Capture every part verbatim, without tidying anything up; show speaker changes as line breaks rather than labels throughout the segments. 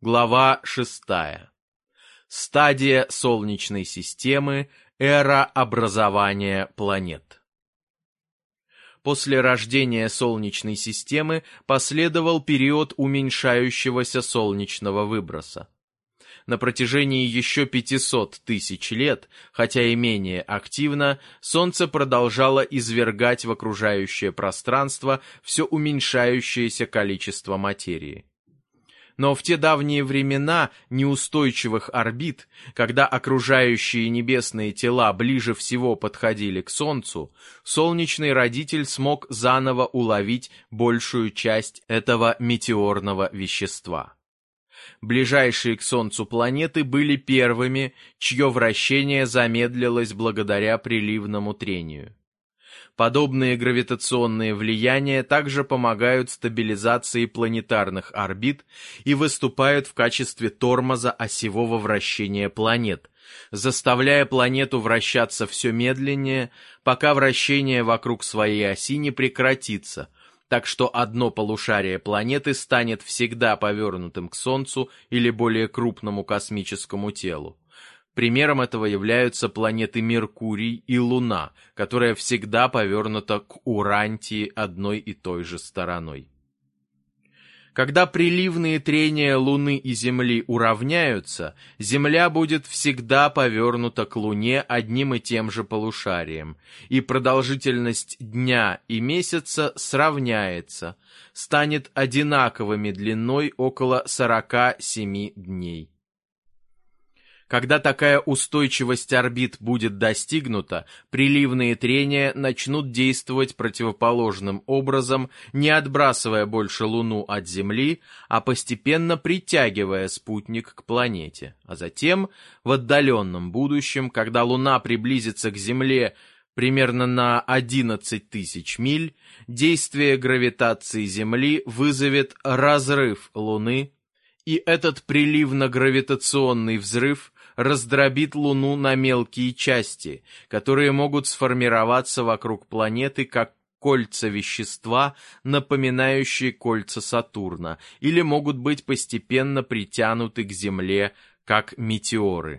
Глава шестая. Стадия Солнечной системы. Эра образования планет. После рождения Солнечной системы последовал период уменьшающегося солнечного выброса. На протяжении еще пятисот тысяч лет, хотя и менее активно, Солнце продолжало извергать в окружающее пространство все уменьшающееся количество материи. Но в те давние времена неустойчивых орбит, когда окружающие небесные тела ближе всего подходили к Солнцу, солнечный родитель смог заново уловить большую часть этого метеорного вещества. Ближайшие к Солнцу планеты были первыми, чье вращение замедлилось благодаря приливному трению. Подобные гравитационные влияния также помогают стабилизации планетарных орбит и выступают в качестве тормоза осевого вращения планет, заставляя планету вращаться все медленнее, пока вращение вокруг своей оси не прекратится, так что одно полушарие планеты станет всегда повернутым к Солнцу или более крупному космическому телу. Примером этого являются планеты Меркурий и Луна, которая всегда повернута к Урантии одной и той же стороной. Когда приливные трения Луны и Земли уравняются, Земля будет всегда повернута к Луне одним и тем же полушарием, и продолжительность дня и месяца сравняется, станет одинаковыми длиной около сорока семи дней. Когда такая устойчивость орбит будет достигнута, приливные трения начнут действовать противоположным образом, не отбрасывая больше Луну от Земли, а постепенно притягивая спутник к планете. А затем, в отдаленном будущем, когда Луна приблизится к Земле примерно на одиннадцать тысяч миль, действие гравитации Земли вызовет разрыв Луны, и этот приливно-гравитационный взрыв раздробит Луну на мелкие части, которые могут сформироваться вокруг планеты как кольца вещества, напоминающие кольца Сатурна, или могут быть постепенно притянуты к Земле как метеоры.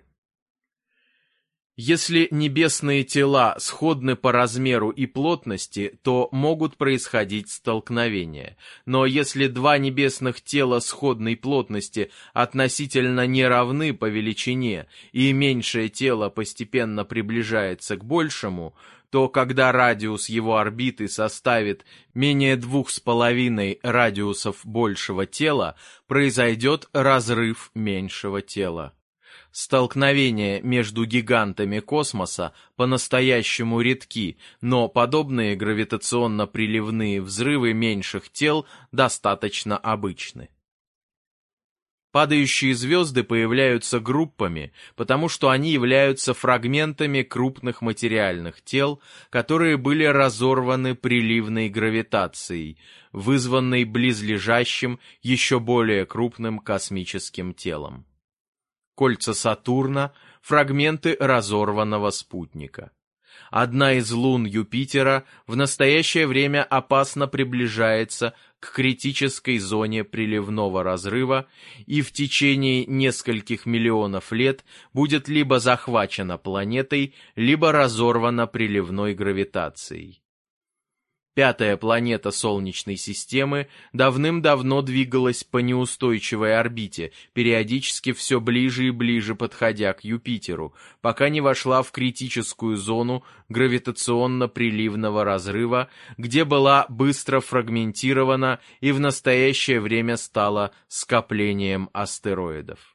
Если небесные тела сходны по размеру и плотности, то могут происходить столкновения. Но если два небесных тела сходной плотности относительно не равны по величине, и меньшее тело постепенно приближается к большему, то когда радиус его орбиты составит менее двух с половиной радиусов большего тела, произойдет разрыв меньшего тела. Столкновения между гигантами космоса по-настоящему редки, но подобные гравитационно-приливные взрывы меньших тел достаточно обычны. Падающие звезды появляются группами, потому что они являются фрагментами крупных материальных тел, которые были разорваны приливной гравитацией, вызванной близлежащим еще более крупным космическим телом. Кольца Сатурна – фрагменты разорванного спутника. Одна из лун Юпитера в настоящее время опасно приближается к критической зоне приливного разрыва и в течение нескольких миллионов лет будет либо захвачена планетой, либо разорвана приливной гравитацией. Пятая планета Солнечной системы давным-давно двигалась по неустойчивой орбите, периодически все ближе и ближе подходя к Юпитеру, пока не вошла в критическую зону гравитационно-приливного разрыва, где была быстро фрагментирована и в настоящее время стала скоплением астероидов.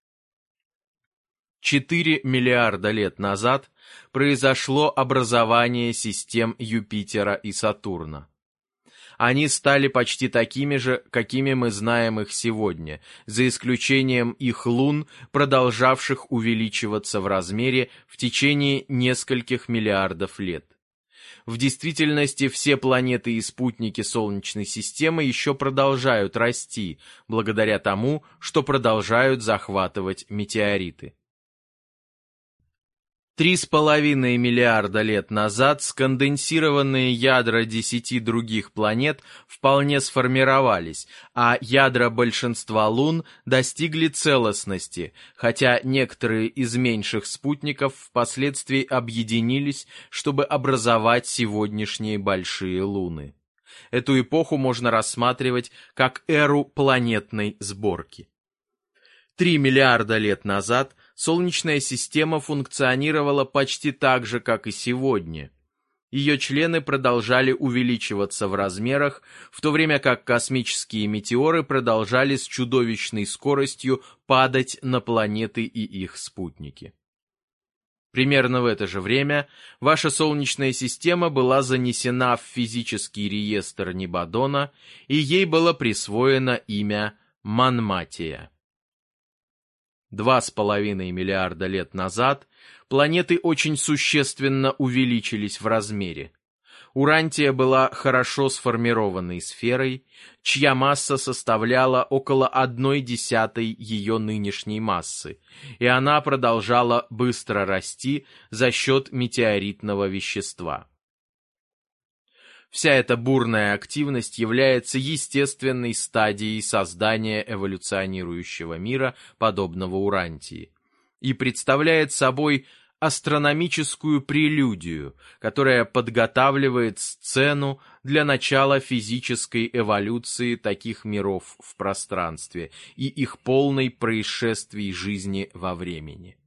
четыре миллиарда лет назад произошло образование систем Юпитера и Сатурна. Они стали почти такими же, какими мы знаем их сегодня, за исключением их лун, продолжавших увеличиваться в размере в течение нескольких миллиардов лет. В действительности все планеты и спутники Солнечной системы еще продолжают расти, благодаря тому, что продолжают захватывать метеориты. Три с половиной миллиарда лет назад сконденсированные ядра десяти других планет вполне сформировались, а ядра большинства лун достигли целостности, хотя некоторые из меньших спутников впоследствии объединились, чтобы образовать сегодняшние большие луны. Эту эпоху можно рассматривать как эру планетной сборки. Три миллиарда лет назад Солнечная система функционировала почти так же, как и сегодня. Ее члены продолжали увеличиваться в размерах, в то время как космические метеоры продолжали с чудовищной скоростью падать на планеты и их спутники. Примерно в это же время ваша Солнечная система была занесена в физический реестр Небодона, и ей было присвоено имя Манматия. Два с половиной миллиарда лет назад планеты очень существенно увеличились в размере. Урантия была хорошо сформированной сферой, чья масса составляла около одной десятой ее нынешней массы, и она продолжала быстро расти за счет метеоритного вещества. Вся эта бурная активность является естественной стадией создания эволюционирующего мира, подобного Урантии, и представляет собой астрономическую прелюдию, которая подготавливает сцену для начала физической эволюции таких миров в пространстве и их полной происшествий жизни во времени.